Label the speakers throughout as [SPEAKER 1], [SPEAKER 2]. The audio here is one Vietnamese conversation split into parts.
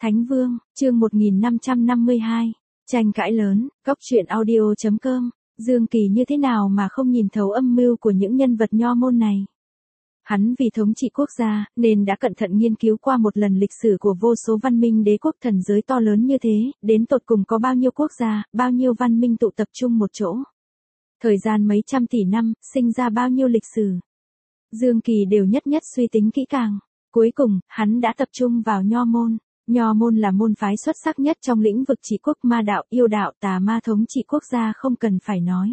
[SPEAKER 1] Thánh Vương, chương 1552, tranh cãi lớn, góc truyện audio.com, Dương Kỳ như thế nào mà không nhìn thấu âm mưu của những nhân vật nho môn này. Hắn vì thống trị quốc gia, nên đã cẩn thận nghiên cứu qua một lần lịch sử của vô số văn minh đế quốc thần giới to lớn như thế, đến tột cùng có bao nhiêu quốc gia, bao nhiêu văn minh tụ tập trung một chỗ. Thời gian mấy trăm tỷ năm, sinh ra bao nhiêu lịch sử. Dương Kỳ đều nhất nhất suy tính kỹ càng. Cuối cùng, hắn đã tập trung vào nho môn. Nho môn là môn phái xuất sắc nhất trong lĩnh vực trị quốc, ma đạo, yêu đạo, tà ma thống trị quốc gia không cần phải nói.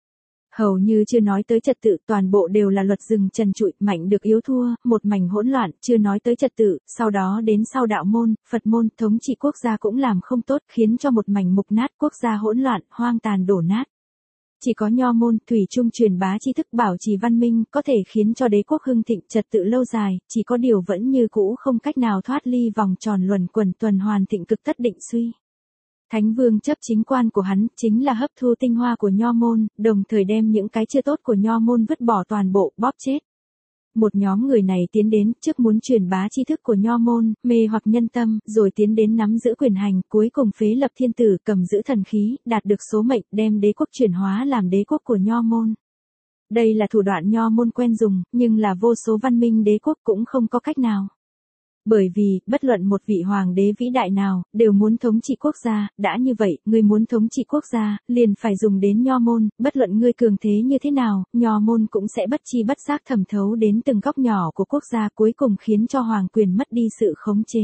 [SPEAKER 1] Hầu như chưa nói tới trật tự, toàn bộ đều là luật rừng trần trụi, mạnh được yếu thua, một mảnh hỗn loạn, chưa nói tới trật tự, sau đó đến sau đạo môn, Phật môn, thống trị quốc gia cũng làm không tốt, khiến cho một mảnh mục nát, quốc gia hỗn loạn, hoang tàn đổ nát. Chỉ có nho môn, thủy chung truyền bá tri thức, bảo trì văn minh, có thể khiến cho đế quốc hưng thịnh, trật tự lâu dài, chỉ có điều vẫn như cũ không cách nào thoát ly vòng tròn luẩn quẩn tuần hoàn thịnh cực tất định suy. Thánh Vương chấp chính quan của hắn chính là hấp thu tinh hoa của nho môn, đồng thời đem những cái chưa tốt của nho môn vứt bỏ toàn bộ, bóp chết. Một nhóm người này tiến đến, trước muốn truyền bá tri thức của nho môn, mê hoặc nhân tâm, rồi tiến đến nắm giữ quyền hành, cuối cùng phế lập thiên tử, cầm giữ thần khí, đạt được số mệnh, đem đế quốc chuyển hóa làm đế quốc của nho môn. Đây là thủ đoạn nho môn quen dùng, nhưng là vô số văn minh đế quốc cũng không có cách nào. Bởi vì, bất luận một vị hoàng đế vĩ đại nào, đều muốn thống trị quốc gia, đã như vậy, ngươi muốn thống trị quốc gia, liền phải dùng đến nho môn, bất luận ngươi cường thế như thế nào, nho môn cũng sẽ bất chi bất giác thẩm thấu đến từng góc nhỏ của quốc gia, cuối cùng khiến cho hoàng quyền mất đi sự khống chế.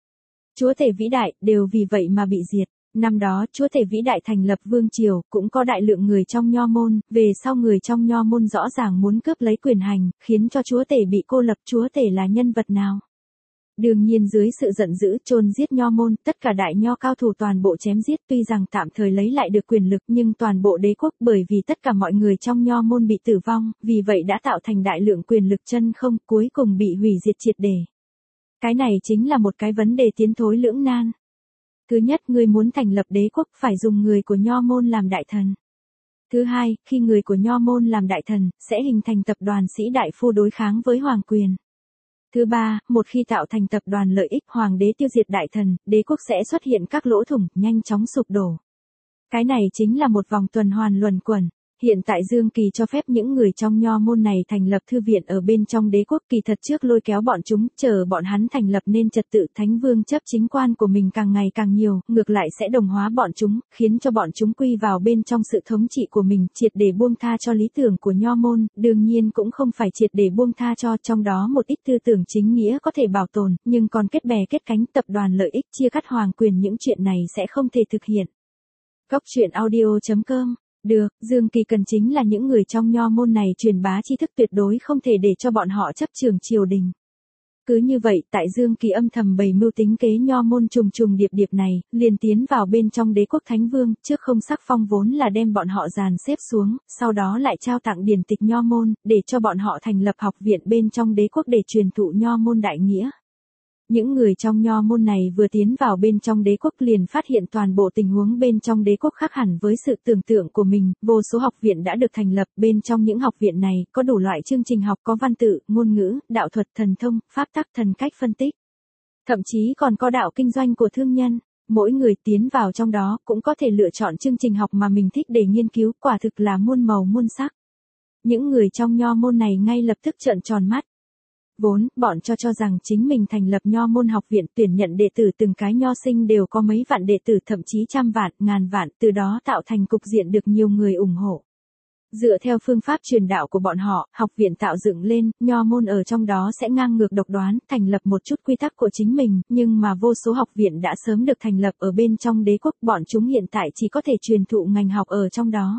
[SPEAKER 1] Chúa tể vĩ đại, đều vì vậy mà bị diệt. Năm đó, chúa tể vĩ đại thành lập vương triều, cũng có đại lượng người trong nho môn, về sau người trong nho môn rõ ràng muốn cướp lấy quyền hành, khiến cho chúa tể bị cô lập. Chúa tể là nhân vật nào? Đương nhiên dưới sự giận dữ, chôn giết nho môn, tất cả đại nho cao thủ toàn bộ chém giết, tuy rằng tạm thời lấy lại được quyền lực, nhưng toàn bộ đế quốc, bởi vì tất cả mọi người trong nho môn bị tử vong, vì vậy đã tạo thành đại lượng quyền lực chân không, cuối cùng bị hủy diệt triệt để. Cái này chính là một cái vấn đề tiến thối lưỡng nan. Thứ nhất, người muốn thành lập đế quốc phải dùng người của nho môn làm đại thần. Thứ hai, khi người của nho môn làm đại thần, sẽ hình thành tập đoàn sĩ đại phu đối kháng với hoàng quyền. Thứ ba, một khi tạo thành tập đoàn lợi ích, hoàng đế tiêu diệt đại thần, đế quốc sẽ xuất hiện các lỗ thủng, nhanh chóng sụp đổ. Cái này chính là một vòng tuần hoàn luẩn quẩn. Hiện tại Dương Kỳ cho phép những người trong nho môn này thành lập thư viện ở bên trong đế quốc, kỳ thật trước lôi kéo bọn chúng, chờ bọn hắn thành lập nên trật tự. Thánh Vương chấp chính quan của mình càng ngày càng nhiều, ngược lại sẽ đồng hóa bọn chúng, khiến cho bọn chúng quy vào bên trong sự thống trị của mình, triệt để buông tha cho lý tưởng của nho môn, đương nhiên cũng không phải triệt để buông tha cho, trong đó một ít tư tưởng chính nghĩa có thể bảo tồn, nhưng còn kết bè kết cánh, tập đoàn lợi ích, chia cắt hoàng quyền, những chuyện này sẽ không thể thực hiện. Góc truyện audio.com. Được, Dương Kỳ cần chính là những người trong nho môn này truyền bá tri thức, tuyệt đối không thể để cho bọn họ chấp trường triều đình. Cứ như vậy, tại Dương Kỳ âm thầm bày mưu tính kế nho môn trùng trùng điệp điệp này, liền tiến vào bên trong đế quốc Thánh Vương, trước không sắc phong vốn là đem bọn họ dàn xếp xuống, sau đó lại trao tặng điển tịch nho môn, để cho bọn họ thành lập học viện bên trong đế quốc để truyền thụ nho môn đại nghĩa. Những người trong nho môn này vừa tiến vào bên trong đế quốc liền phát hiện toàn bộ tình huống bên trong đế quốc khác hẳn với sự tưởng tượng của mình, vô số học viện đã được thành lập, bên trong những học viện này có đủ loại chương trình học, có văn tự, ngôn ngữ, đạo thuật, thần thông, pháp tắc, thần cách phân tích. Thậm chí còn có đạo kinh doanh của thương nhân, mỗi người tiến vào trong đó cũng có thể lựa chọn chương trình học mà mình thích để nghiên cứu, quả thực là muôn màu muôn sắc. Những người trong nho môn này ngay lập tức trợn tròn mắt. Vốn, bọn cho rằng chính mình thành lập nho môn học viện, tuyển nhận đệ tử từng cái nho sinh đều có mấy vạn đệ tử, thậm chí trăm vạn, ngàn vạn, từ đó tạo thành cục diện được nhiều người ủng hộ. Dựa theo phương pháp truyền đạo của bọn họ, học viện tạo dựng lên, nho môn ở trong đó sẽ ngang ngược độc đoán, thành lập một chút quy tắc của chính mình, nhưng mà vô số học viện đã sớm được thành lập ở bên trong đế quốc, bọn chúng hiện tại chỉ có thể truyền thụ ngành học ở trong đó.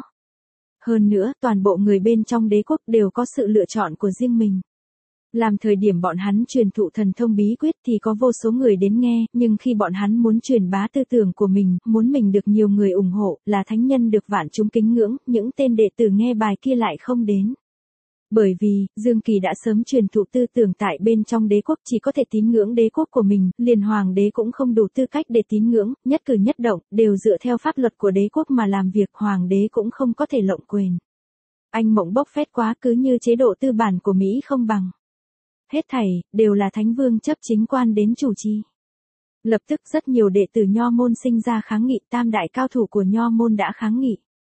[SPEAKER 1] Hơn nữa, toàn bộ người bên trong đế quốc đều có sự lựa chọn của riêng mình. Làm thời điểm bọn hắn truyền thụ thần thông bí quyết thì có vô số người đến nghe, nhưng khi bọn hắn muốn truyền bá tư tưởng của mình, muốn mình được nhiều người ủng hộ, là thánh nhân được vạn chúng kính ngưỡng, những tên đệ tử nghe bài kia lại không đến. Bởi vì, Dương Kỳ đã sớm truyền thụ tư tưởng tại bên trong đế quốc, chỉ có thể tín ngưỡng đế quốc của mình, liền hoàng đế cũng không đủ tư cách để tín ngưỡng, nhất cử nhất động, đều dựa theo pháp luật của đế quốc mà làm việc, hoàng đế cũng không có thể lộng quyền. Anh mộng bốc phét quá, cứ như chế độ tư bản của Mỹ không bằng. Hết thảy, đều là Thánh Vương chấp chính quan đến chủ trì. Lập tức rất nhiều đệ tử Nho môn sinh ra kháng nghị, tam đại cao thủ của Nho môn đã kháng nghị.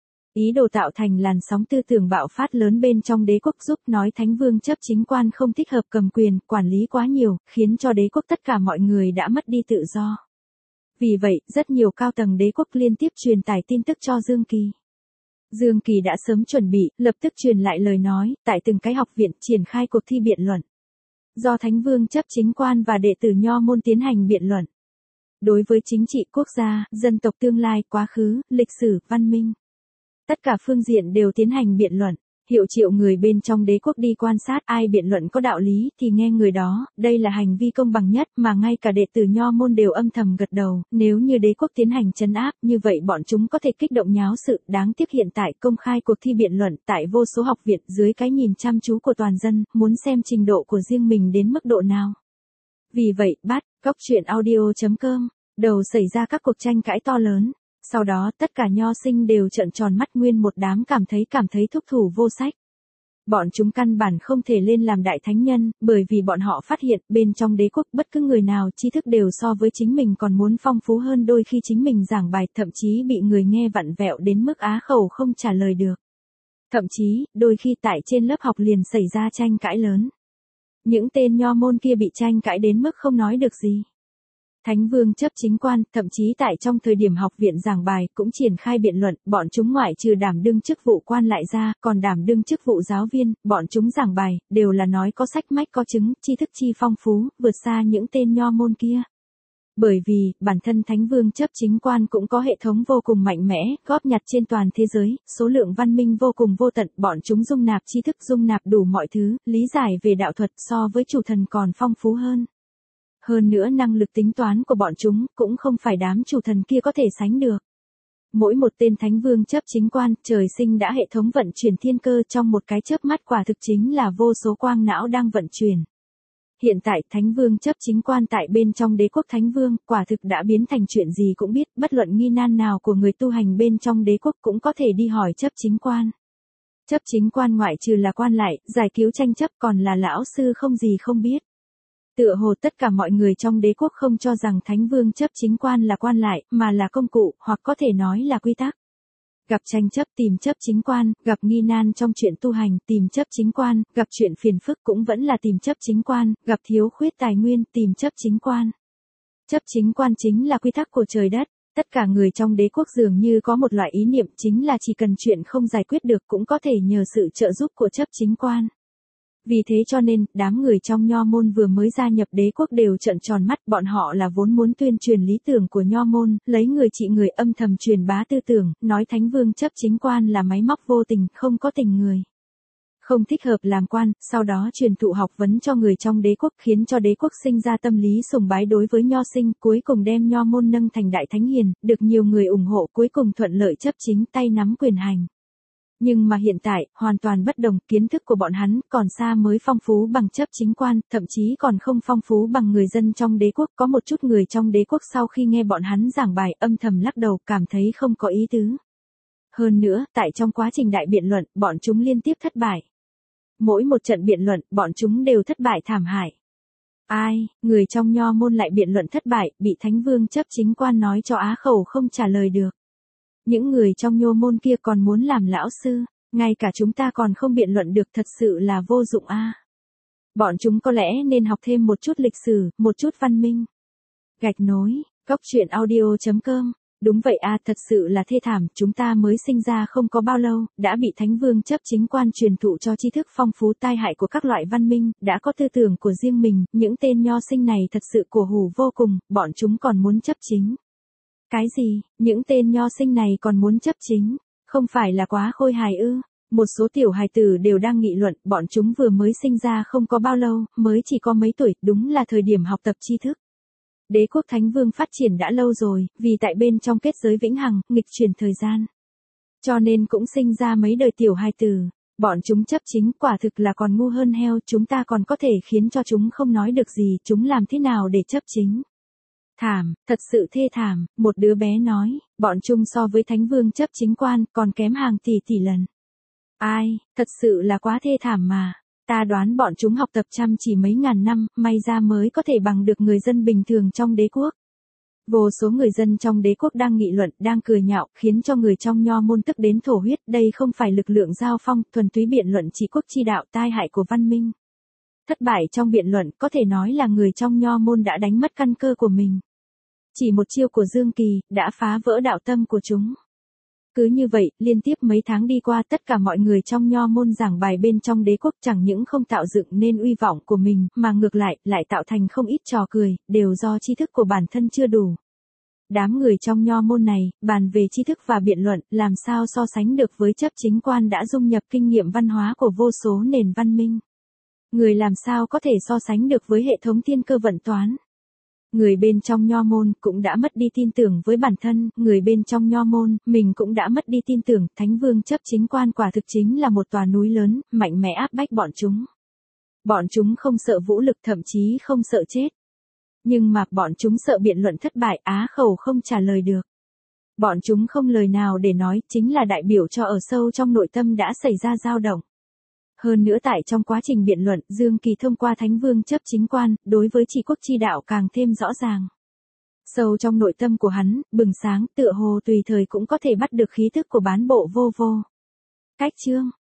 [SPEAKER 1] Ý đồ tạo thành làn sóng tư tưởng bạo phát lớn bên trong đế quốc, giúp nói Thánh Vương chấp chính quan không thích hợp cầm quyền, quản lý quá nhiều, khiến cho đế quốc tất cả mọi người đã mất đi tự do. Vì vậy, rất nhiều cao tầng đế quốc liên tiếp truyền tải tin tức cho Dương Kỳ. Dương Kỳ đã sớm chuẩn bị, lập tức truyền lại lời nói, tại từng cái học viện triển khai cuộc thi biện luận. Do Thánh Vương chấp chính quan và đệ tử Nho môn tiến hành biện luận. Đối với chính trị quốc gia, dân tộc tương lai, quá khứ, lịch sử, văn minh. Tất cả phương diện đều tiến hành biện luận. Hiệu triệu người bên trong đế quốc đi quan sát, ai biện luận có đạo lý thì nghe người đó, đây là hành vi công bằng nhất mà ngay cả đệ tử Nho môn đều âm thầm gật đầu, nếu như đế quốc tiến hành trấn áp, như vậy bọn chúng có thể kích động nháo sự, đáng tiếc hiện tại công khai cuộc thi biện luận tại vô số học viện dưới cái nhìn chăm chú của toàn dân, muốn xem trình độ của riêng mình đến mức độ nào. Vì vậy, Cóc Truyện Audio.com, đầu xảy ra các cuộc tranh cãi to lớn. Sau đó tất cả nho sinh đều trợn tròn mắt, nguyên một đám cảm thấy thúc thủ vô sách. Bọn chúng căn bản không thể lên làm đại thánh nhân, bởi vì bọn họ phát hiện bên trong đế quốc bất cứ người nào tri thức đều so với chính mình còn muốn phong phú hơn, đôi khi chính mình giảng bài thậm chí bị người nghe vặn vẹo đến mức á khẩu không trả lời được. Thậm chí, đôi khi tại trên lớp học liền xảy ra tranh cãi lớn. Những tên nho môn kia bị tranh cãi đến mức không nói được gì. Thánh Vương chấp chính quan, thậm chí tại trong thời điểm học viện giảng bài cũng triển khai biện luận, bọn chúng ngoại trừ đảm đương chức vụ quan lại ra, còn đảm đương chức vụ giáo viên, bọn chúng giảng bài, đều là nói có sách mách có chứng, tri thức chi phong phú, vượt xa những tên nho môn kia. Bởi vì, bản thân Thánh Vương chấp chính quan cũng có hệ thống vô cùng mạnh mẽ, góp nhặt trên toàn thế giới, số lượng văn minh vô cùng vô tận, bọn chúng dung nạp tri thức, dung nạp đủ mọi thứ, lý giải về đạo thuật so với chủ thần còn phong phú hơn. Hơn nữa năng lực tính toán của bọn chúng cũng không phải đám chủ thần kia có thể sánh được. Mỗi một tên Thánh Vương chấp chính quan trời sinh đã hệ thống vận chuyển thiên cơ, trong một cái chớp mắt quả thực chính là vô số quang não đang vận chuyển. Hiện tại Thánh Vương chấp chính quan tại bên trong đế quốc Thánh Vương quả thực đã biến thành chuyện gì cũng biết, bất luận nghi nan nào của người tu hành bên trong đế quốc cũng có thể đi hỏi chấp chính quan. Chấp chính quan ngoại trừ là quan lại, giải cứu tranh chấp còn là lão sư không gì không biết. Tựa hồ tất cả mọi người trong đế quốc không cho rằng Thánh Vương chấp chính quan là quan lại, mà là công cụ, hoặc có thể nói là quy tắc. Gặp tranh chấp tìm chấp chính quan, gặp nghi nan trong chuyện tu hành tìm chấp chính quan, gặp chuyện phiền phức cũng vẫn là tìm chấp chính quan, gặp thiếu khuyết tài nguyên tìm chấp chính quan. Chấp chính quan chính là quy tắc của trời đất. Tất cả người trong đế quốc dường như có một loại ý niệm, chính là chỉ cần chuyện không giải quyết được cũng có thể nhờ sự trợ giúp của chấp chính quan. Vì thế cho nên, đám người trong Nho môn vừa mới gia nhập đế quốc đều trợn tròn mắt, bọn họ là vốn muốn tuyên truyền lý tưởng của Nho môn, lấy người trị người, âm thầm truyền bá tư tưởng, nói Thánh Vương chấp chính quan là máy móc vô tình, không có tình người. Không thích hợp làm quan, sau đó truyền thụ học vấn cho người trong đế quốc, khiến cho đế quốc sinh ra tâm lý sùng bái đối với Nho sinh, cuối cùng đem Nho môn nâng thành đại thánh hiền, được nhiều người ủng hộ, cuối cùng thuận lợi chấp chính, tay nắm quyền hành. Nhưng mà hiện tại, hoàn toàn bất đồng, kiến thức của bọn hắn còn xa mới phong phú bằng chấp chính quan, thậm chí còn không phong phú bằng người dân trong đế quốc. Có một chút người trong đế quốc sau khi nghe bọn hắn giảng bài âm thầm lắc đầu, cảm thấy không có ý tứ. Hơn nữa, tại trong quá trình đại biện luận, bọn chúng liên tiếp thất bại. Mỗi một trận biện luận, bọn chúng đều thất bại thảm hại. Ai, người trong Nho môn lại biện luận thất bại, bị Thánh Vương chấp chính quan nói cho á khẩu không trả lời được. Những người trong Nho môn kia còn muốn làm lão sư, ngay cả chúng ta còn không biện luận được, thật sự là vô dụng a. Bọn chúng có lẽ nên học thêm một chút lịch sử, một chút văn minh. Gạch nối, Cóc Truyện Audio.com. Đúng vậy a, thật sự là thê thảm, chúng ta mới sinh ra không có bao lâu, đã bị Thánh Vương chấp chính quan truyền thụ cho tri thức phong phú, tai hại của các loại văn minh, đã có tư tưởng của riêng mình, những tên nho sinh này thật sự cổ hủ vô cùng, bọn chúng còn muốn chấp chính. Cái gì, những tên nho sinh này còn muốn chấp chính, không phải là quá khôi hài ư? Một số tiểu hài tử đều đang nghị luận, bọn chúng vừa mới sinh ra không có bao lâu, mới chỉ có mấy tuổi, đúng là thời điểm học tập tri thức. Đế quốc Thánh Vương phát triển đã lâu rồi, vì tại bên trong kết giới vĩnh hằng, nghịch chuyển thời gian. Cho nên cũng sinh ra mấy đời tiểu hài tử, bọn chúng chấp chính quả thực là còn ngu hơn heo, chúng ta còn có thể khiến cho chúng không nói được gì, chúng làm thế nào để chấp chính? Thảm, thật sự thê thảm, một đứa bé nói, bọn chúng so với Thánh Vương chấp chính quan còn kém hàng tỷ tỷ lần. Ai, thật sự là quá thê thảm mà. Ta đoán bọn chúng học tập chăm chỉ mấy ngàn năm, may ra mới có thể bằng được người dân bình thường trong đế quốc. Vô số người dân trong đế quốc đang nghị luận, đang cười nhạo, khiến cho người trong nho môn tức đến thổ huyết. Đây không phải lực lượng giao phong, thuần túy biện luận trị quốc chi đạo, tai hại của văn minh. Thất bại trong biện luận, có thể nói là người trong nho môn đã đánh mất căn cơ của mình. Chỉ một chiêu của Dương Kỳ, đã phá vỡ đạo tâm của chúng. Cứ như vậy, liên tiếp mấy tháng đi qua, tất cả mọi người trong nho môn giảng bài bên trong đế quốc chẳng những không tạo dựng nên uy vọng của mình, mà ngược lại tạo thành không ít trò cười, đều do tri thức của bản thân chưa đủ. Đám người trong nho môn này, bàn về tri thức và biện luận, làm sao so sánh được với chấp chính quan đã dung nhập kinh nghiệm văn hóa của vô số nền văn minh. Người làm sao có thể so sánh được với hệ thống thiên cơ vận toán. Người bên trong nho môn cũng đã mất đi tin tưởng với bản thân, người bên trong nho môn, mình cũng đã mất đi tin tưởng, Thánh Vương chấp chính quan quả thực chính là một tòa núi lớn, mạnh mẽ áp bách bọn chúng. Bọn chúng không sợ vũ lực, thậm chí không sợ chết. Nhưng mà bọn chúng sợ biện luận thất bại, á khẩu không trả lời được. Bọn chúng không lời nào để nói, chính là đại biểu cho ở sâu trong nội tâm đã xảy ra dao động. Hơn nữa tại trong quá trình biện luận, Dương Kỳ thông qua Thánh Vương chấp chính quan, đối với trị quốc chi đạo càng thêm rõ ràng. Sâu trong nội tâm của hắn, bừng sáng, tựa hồ tùy thời cũng có thể bắt được khí thức của bán bộ vô vô. Cách chương